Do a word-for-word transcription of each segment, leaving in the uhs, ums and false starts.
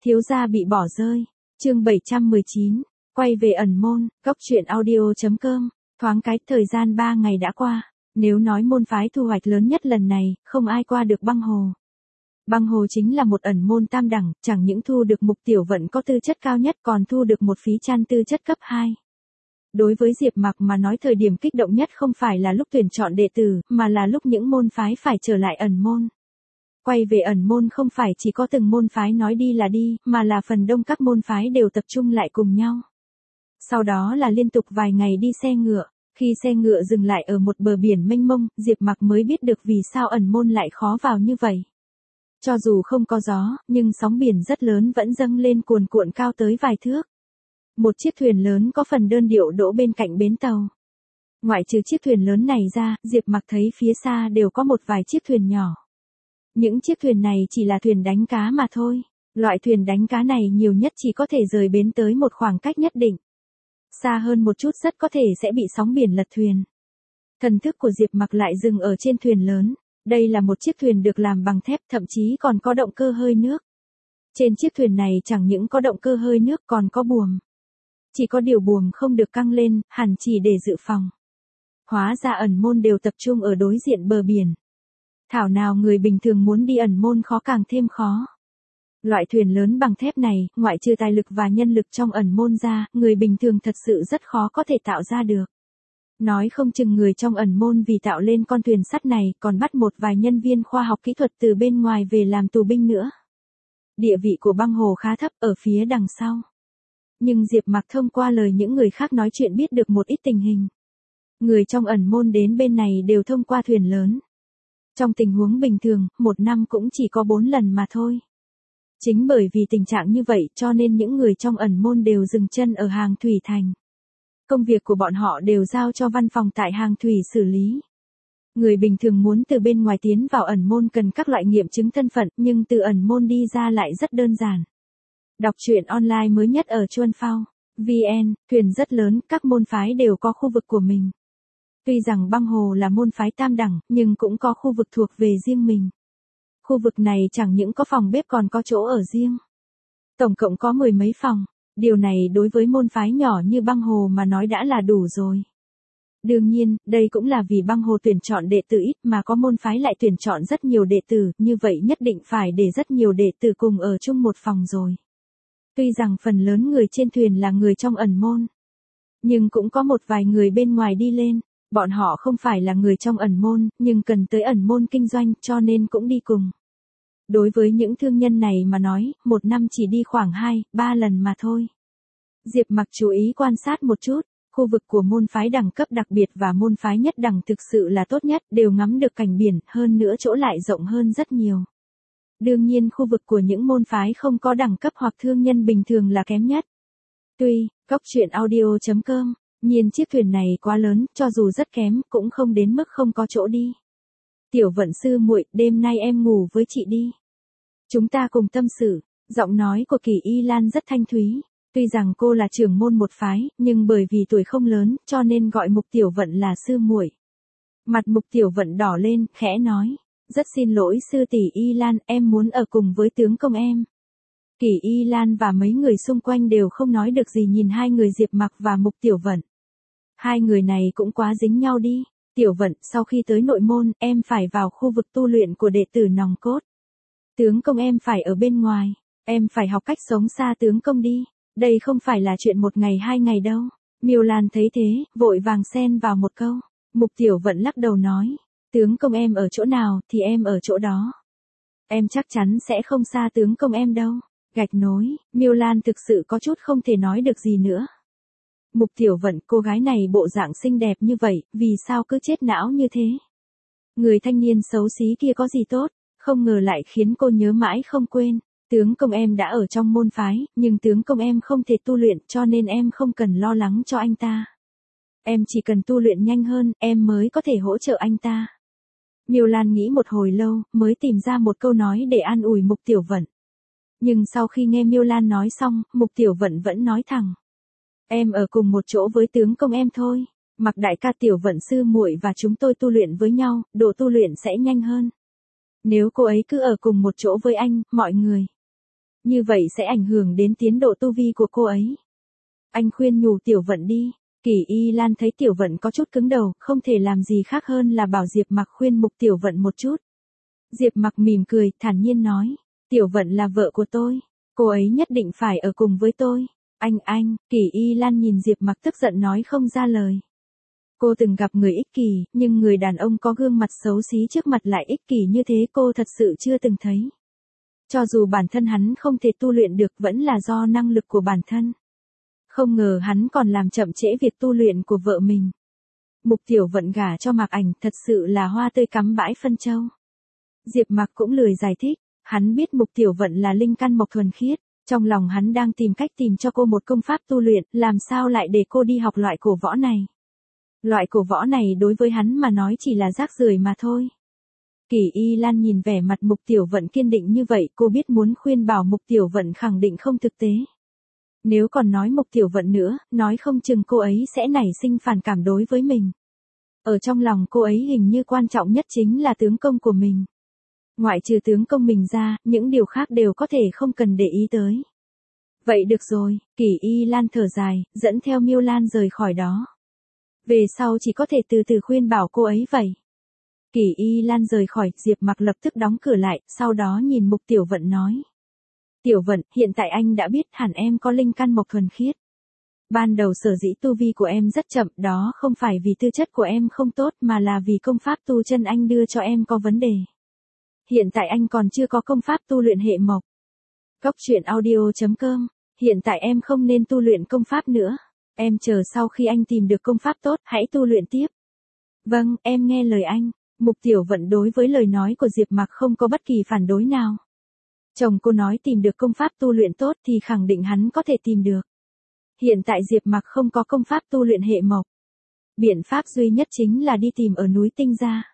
Thiếu gia bị bỏ rơi. Chương bảy trăm mười chín. Quay về ẩn môn. Góc truyện audio chấm com. Thoáng cái thời gian ba ngày đã qua. Nếu nói môn phái thu hoạch lớn nhất lần này, không ai qua được băng hồ. Băng hồ chính là một ẩn môn tam đẳng, chẳng những thu được mục tiểu vận có tư chất cao nhất còn thu được một phí chăn tư chất cấp hai. Đối với Diệp Mặc mà nói thời điểm kích động nhất không phải là lúc tuyển chọn đệ tử, mà là lúc những môn phái phải trở lại ẩn môn. Quay về ẩn môn không phải chỉ có từng môn phái nói đi là đi, mà là phần đông các môn phái đều tập trung lại cùng nhau. Sau đó là liên tục vài ngày đi xe ngựa, khi xe ngựa dừng lại ở một bờ biển mênh mông, Diệp Mặc mới biết được vì sao ẩn môn lại khó vào như vậy. Cho dù không có gió, nhưng sóng biển rất lớn vẫn dâng lên cuồn cuộn cao tới vài thước. Một chiếc thuyền lớn có phần đơn điệu đỗ bên cạnh bến tàu. Ngoại trừ chiếc thuyền lớn này ra, Diệp Mặc thấy phía xa đều có một vài chiếc thuyền nhỏ. Những chiếc thuyền này chỉ là thuyền đánh cá mà thôi. Loại thuyền đánh cá này nhiều nhất chỉ có thể rời bến tới một khoảng cách nhất định. Xa hơn một chút rất có thể sẽ bị sóng biển lật thuyền. Thần thức của Diệp Mặc lại dừng ở trên thuyền lớn. Đây là một chiếc thuyền được làm bằng thép, thậm chí còn có động cơ hơi nước. Trên chiếc thuyền này chẳng những có động cơ hơi nước còn có buồm. Chỉ có điều buồm không được căng lên, hẳn chỉ để dự phòng. Hóa ra ẩn môn đều tập trung ở đối diện bờ biển. Thảo nào người bình thường muốn đi ẩn môn khó càng thêm khó. Loại thuyền lớn bằng thép này, ngoại trừ tài lực và nhân lực trong ẩn môn ra, người bình thường thật sự rất khó có thể tạo ra được. Nói không chừng người trong ẩn môn vì tạo lên con thuyền sắt này còn bắt một vài nhân viên khoa học kỹ thuật từ bên ngoài về làm tù binh nữa. Địa vị của băng hồ khá thấp ở phía đằng sau. Nhưng Diệp Mặc thông qua lời những người khác nói chuyện biết được một ít tình hình. Người trong ẩn môn đến bên này đều thông qua thuyền lớn. Trong tình huống bình thường, một năm cũng chỉ có bốn lần mà thôi. Chính bởi vì tình trạng như vậy cho nên những người trong ẩn môn đều dừng chân ở hàng thủy thành. Công việc của bọn họ đều giao cho văn phòng tại hàng thủy xử lý. Người bình thường muốn từ bên ngoài tiến vào ẩn môn cần các loại nghiệm chứng thân phận, nhưng từ ẩn môn đi ra lại rất đơn giản. Đọc truyện online mới nhất ở Chuan Phao vê en, thuyền rất lớn, các môn phái đều có khu vực của mình. Tuy rằng băng hồ là môn phái tam đẳng, nhưng cũng có khu vực thuộc về riêng mình. Khu vực này chẳng những có phòng bếp còn có chỗ ở riêng. Tổng cộng có mười mấy phòng. Điều này đối với môn phái nhỏ như băng hồ mà nói đã là đủ rồi. Đương nhiên, đây cũng là vì băng hồ tuyển chọn đệ tử ít mà có môn phái lại tuyển chọn rất nhiều đệ tử, như vậy nhất định phải để rất nhiều đệ tử cùng ở chung một phòng rồi. Tuy rằng phần lớn người trên thuyền là người trong ẩn môn, nhưng cũng có một vài người bên ngoài đi lên, bọn họ không phải là người trong ẩn môn, nhưng cần tới ẩn môn kinh doanh cho nên cũng đi cùng. Đối với những thương nhân này mà nói, một năm chỉ đi khoảng hai, ba lần mà thôi. Diệp Mặc chú ý quan sát một chút, khu vực của môn phái đẳng cấp đặc biệt và môn phái nhất đẳng thực sự là tốt nhất, đều ngắm được cảnh biển, hơn nữa chỗ lại rộng hơn rất nhiều. Đương nhiên khu vực của những môn phái không có đẳng cấp hoặc thương nhân bình thường là kém nhất. Tuy, góc truyện audio chấm com, nhiên chiếc thuyền này quá lớn, cho dù rất kém, cũng không đến mức không có chỗ đi. Tiểu Vận sư muội, đêm nay em ngủ với chị đi. Chúng ta cùng tâm sự. Giọng nói của Kỳ Y Lan rất thanh thúy. Tuy rằng cô là trưởng môn một phái, nhưng bởi vì tuổi không lớn, cho nên gọi Mục Tiểu Vận là sư muội. Mặt Mục Tiểu Vận đỏ lên, khẽ nói. Rất xin lỗi sư tỷ Y Lan, em muốn ở cùng với tướng công em. Kỳ Y Lan và mấy người xung quanh đều không nói được gì nhìn hai người Diệp Mặc và Mục Tiểu Vận. Hai người này cũng quá dính nhau đi. Tiểu Vận, sau khi tới nội môn, em phải vào khu vực tu luyện của đệ tử nòng cốt. Tướng công em phải ở bên ngoài, em phải học cách sống xa tướng công đi. Đây không phải là chuyện một ngày hai ngày đâu. Miêu Lan thấy thế, vội vàng xen vào một câu. Mục Tiểu Vận lắc đầu nói, tướng công em ở chỗ nào thì em ở chỗ đó. Em chắc chắn sẽ không xa tướng công em đâu. Gạch nối, Miêu Lan thực sự có chút không thể nói được gì nữa. Mục Tiểu Vận, cô gái này bộ dạng xinh đẹp như vậy, vì sao cứ chết não như thế? Người thanh niên xấu xí kia có gì tốt, không ngờ lại khiến cô nhớ mãi không quên. Tướng công em đã ở trong môn phái, nhưng tướng công em không thể tu luyện cho nên em không cần lo lắng cho anh ta. Em chỉ cần tu luyện nhanh hơn, em mới có thể hỗ trợ anh ta. Miêu Lan nghĩ một hồi lâu, mới tìm ra một câu nói để an ủi Mục Tiểu Vận. Nhưng sau khi nghe Miêu Lan nói xong, Mục Tiểu Vận vẫn nói thẳng. Em ở cùng một chỗ với tướng công em thôi. Mặc đại ca Tiểu Vận sư muội và chúng tôi tu luyện với nhau, độ tu luyện sẽ nhanh hơn. Nếu cô ấy cứ ở cùng một chỗ với anh, mọi người Như vậy sẽ ảnh hưởng đến tiến độ tu vi của cô ấy. Anh khuyên nhủ Tiểu Vận đi. Kỷ Y Lan thấy Tiểu Vận có chút cứng đầu, không thể làm gì khác hơn là bảo Diệp Mặc khuyên mục Tiểu Vận một chút. Diệp Mặc mỉm cười, thản nhiên nói, Tiểu Vận là vợ của tôi, cô ấy nhất định phải ở cùng với tôi. Anh anh, Kỷ Y Lan nhìn Diệp Mặc tức giận nói không ra lời. Cô từng gặp người ích kỷ, nhưng người đàn ông có gương mặt xấu xí trước mặt lại ích kỷ như thế cô thật sự chưa từng thấy. Cho dù bản thân hắn không thể tu luyện được vẫn là do năng lực của bản thân. Không ngờ hắn còn làm chậm trễ việc tu luyện của vợ mình. Mục Tiểu Vận gả cho Mạc Ảnh thật sự là hoa tươi cắm bãi phân châu. Diệp Mặc cũng lười giải thích, hắn biết Mục Tiểu Vận là linh căn mộc thuần khiết, trong lòng hắn đang tìm cách tìm cho cô một công pháp tu luyện, làm sao lại để cô đi học loại cổ võ này. Loại cổ võ này đối với hắn mà nói chỉ là rác rưởi mà thôi. Kỷ Y Lan nhìn vẻ mặt Mục Tiểu Vận kiên định như vậy, cô biết muốn khuyên bảo Mục Tiểu Vận khẳng định không thực tế. Nếu còn nói Mục Tiểu Vận nữa, nói không chừng cô ấy sẽ nảy sinh phản cảm đối với mình. Ở trong lòng cô ấy hình như quan trọng nhất chính là tướng công của mình. Ngoại trừ tướng công mình ra, những điều khác đều có thể không cần để ý tới. Vậy được rồi, Kỷ Y Lan thở dài, dẫn theo Miêu Lan rời khỏi đó. Về sau chỉ có thể từ từ khuyên bảo cô ấy vậy. Kỷ Y Lan rời khỏi, Diệp Mặc lập tức đóng cửa lại, sau đó nhìn Mục Tiểu Vận nói. Tiểu Vận, hiện tại anh đã biết hẳn em có linh căn mộc thuần khiết. Ban đầu sở dĩ tu vi của em rất chậm, đó không phải vì tư chất của em không tốt mà là vì công pháp tu chân anh đưa cho em có vấn đề. Hiện tại anh còn chưa có công pháp tu luyện hệ mộc. Góc truyện audio chấm com, hiện tại em không nên tu luyện công pháp nữa. Em chờ sau khi anh tìm được công pháp tốt, hãy tu luyện tiếp. Vâng, em nghe lời anh. Mục Tiểu Vận đối với lời nói của Diệp Mặc không có bất kỳ phản đối nào. Chồng cô nói tìm được công pháp tu luyện tốt thì khẳng định hắn có thể tìm được. Hiện tại Diệp Mặc không có công pháp tu luyện hệ mộc. Biện pháp duy nhất chính là đi tìm ở núi Tinh Gia.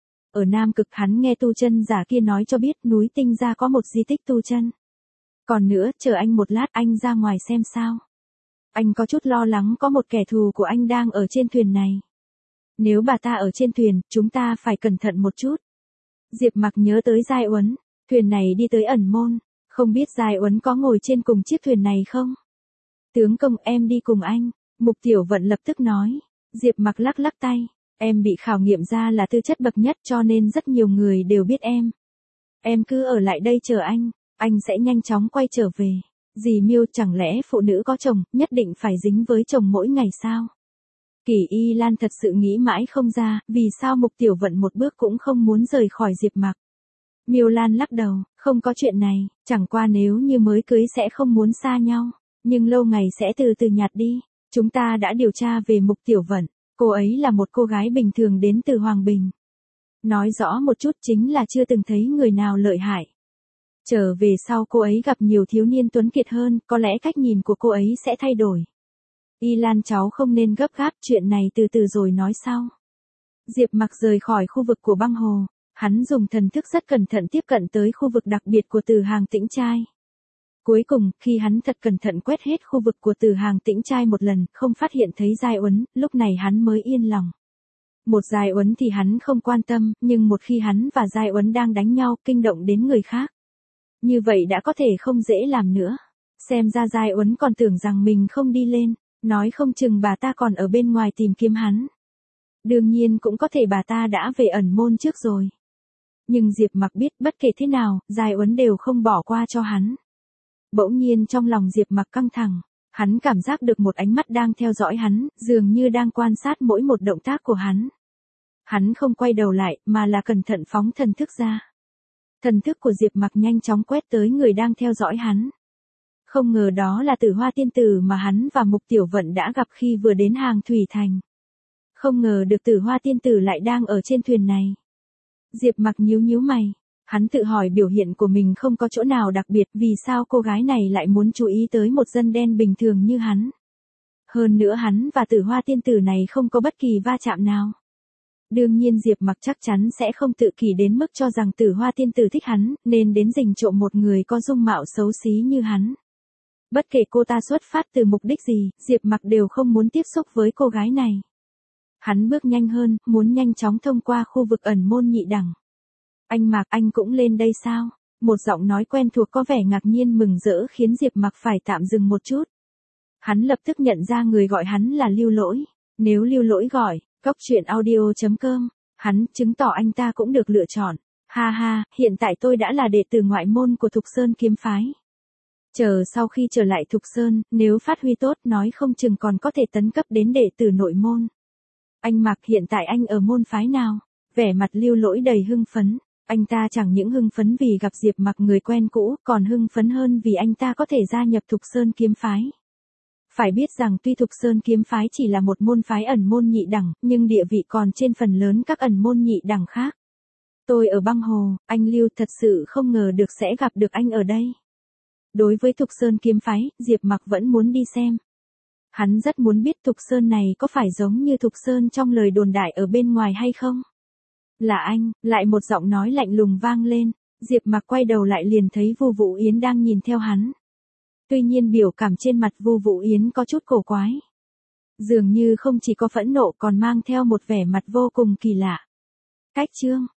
Ở Nam Cực hắn nghe tu chân giả kia nói cho biết núi Tinh Gia có một di tích tu chân. Còn nữa, chờ anh một lát anh ra ngoài xem sao. Anh có chút lo lắng có một kẻ thù của anh đang ở trên thuyền này. Nếu bà ta ở trên thuyền, chúng ta phải cẩn thận một chút. Diệp Mặc nhớ tới Giai Uấn, thuyền này đi tới ẩn môn, không biết Giai Uấn có ngồi trên cùng chiếc thuyền này không? Tướng công em đi cùng anh, Mục Tiểu Vận lập tức nói. Diệp Mặc lắc lắc tay, em bị khảo nghiệm ra là tư chất bậc nhất cho nên rất nhiều người đều biết em. Em cứ ở lại đây chờ anh, anh sẽ nhanh chóng quay trở về. Dì Miêu, chẳng lẽ phụ nữ có chồng, nhất định phải dính với chồng mỗi ngày sao? Kỷ Y Lan thật sự nghĩ mãi không ra, vì sao Mục Tiểu Vận một bước cũng không muốn rời khỏi Diệp Mặc. Miêu Lan lắc đầu, không có chuyện này, chẳng qua nếu như mới cưới sẽ không muốn xa nhau, nhưng lâu ngày sẽ từ từ nhạt đi. Chúng ta đã điều tra về Mục Tiểu Vận, cô ấy là một cô gái bình thường đến từ Hoàng Bình. Nói rõ một chút chính là chưa từng thấy người nào lợi hại. Trở về sau cô ấy gặp nhiều thiếu niên tuấn kiệt hơn, có lẽ cách nhìn của cô ấy sẽ thay đổi. Y Lan cháu không nên gấp gáp, chuyện này từ từ rồi nói sau. Diệp Mặc rời khỏi khu vực của băng hồ, hắn dùng thần thức rất cẩn thận tiếp cận tới khu vực đặc biệt của Từ Hàng Tĩnh Trai. Cuối cùng, khi hắn thật cẩn thận quét hết khu vực của Từ Hàng Tĩnh Trai một lần, không phát hiện thấy Giai Uấn, lúc này hắn mới yên lòng. Một Giai Uấn thì hắn không quan tâm, nhưng một khi hắn và Giai Uấn đang đánh nhau, kinh động đến người khác. Như vậy đã có thể không dễ làm nữa. Xem ra Giai Uấn còn tưởng rằng mình không đi lên, nói không chừng bà ta còn ở bên ngoài tìm kiếm hắn. Đương nhiên cũng có thể bà ta đã về ẩn môn trước rồi. Nhưng Diệp Mặc biết bất kể thế nào, Giai Uấn đều không bỏ qua cho hắn. Bỗng nhiên trong lòng Diệp Mặc căng thẳng, hắn cảm giác được một ánh mắt đang theo dõi hắn, dường như đang quan sát mỗi một động tác của hắn. Hắn không quay đầu lại, mà là cẩn thận phóng thần thức ra. Thần thức của Diệp Mặc nhanh chóng quét tới người đang theo dõi hắn. Không ngờ đó là Tử Hoa tiên tử mà hắn và Mục Tiểu Vận đã gặp khi vừa đến Hàng Thủy Thành. Không ngờ được Tử Hoa tiên tử lại đang ở trên thuyền này. Diệp Mặc nhíu nhíu mày, hắn tự hỏi biểu hiện của mình không có chỗ nào đặc biệt, vì sao cô gái này lại muốn chú ý tới một dân đen bình thường như hắn. Hơn nữa hắn và Tử Hoa tiên tử này không có bất kỳ va chạm nào. Đương nhiên Diệp Mặc chắc chắn sẽ không tự kỷ đến mức cho rằng Tử Hoa tiên tử thích hắn, nên đến rình trộm một người có dung mạo xấu xí như hắn. Bất kể cô ta xuất phát từ mục đích gì, Diệp Mặc đều không muốn tiếp xúc với cô gái này. Hắn bước nhanh hơn, muốn nhanh chóng thông qua khu vực ẩn môn nhị đẳng. Anh Mạc, anh cũng lên đây sao? Một giọng nói quen thuộc có vẻ ngạc nhiên mừng rỡ khiến Diệp Mặc phải tạm dừng một chút. Hắn lập tức nhận ra người gọi hắn là Lưu Lỗi. Nếu Lưu Lỗi gọi, góc chuyện audio chấm com, hắn chứng tỏ anh ta cũng được lựa chọn. Ha ha, hiện tại tôi đã là đệ tử ngoại môn của Thục Sơn kiếm phái. Chờ sau khi trở lại Thục Sơn, nếu phát huy tốt nói không chừng còn có thể tấn cấp đến đệ tử nội môn. Anh Mặc, hiện tại anh ở môn phái nào? Vẻ mặt Lưu Lỗi đầy hưng phấn. Anh ta chẳng những hưng phấn vì gặp Diệp Mặc người quen cũ, còn hưng phấn hơn vì anh ta có thể gia nhập Thục Sơn kiếm phái. Phải biết rằng tuy Thục Sơn kiếm phái chỉ là một môn phái ẩn môn nhị đẳng, nhưng địa vị còn trên phần lớn các ẩn môn nhị đẳng khác. Tôi ở băng hồ, anh Lưu thật sự không ngờ được sẽ gặp được anh ở đây. Đối với Thục Sơn kiếm phái, Diệp Mặc vẫn muốn đi xem. Hắn rất muốn biết Thục Sơn này có phải giống như Thục Sơn trong lời đồn đại ở bên ngoài hay không. Là anh, lại một giọng nói lạnh lùng vang lên, Diệp Mặc quay đầu lại liền thấy Vu Vũ Yến đang nhìn theo hắn. Tuy nhiên biểu cảm trên mặt Vu Vũ Yến có chút cổ quái. Dường như không chỉ có phẫn nộ còn mang theo một vẻ mặt vô cùng kỳ lạ. Cách chương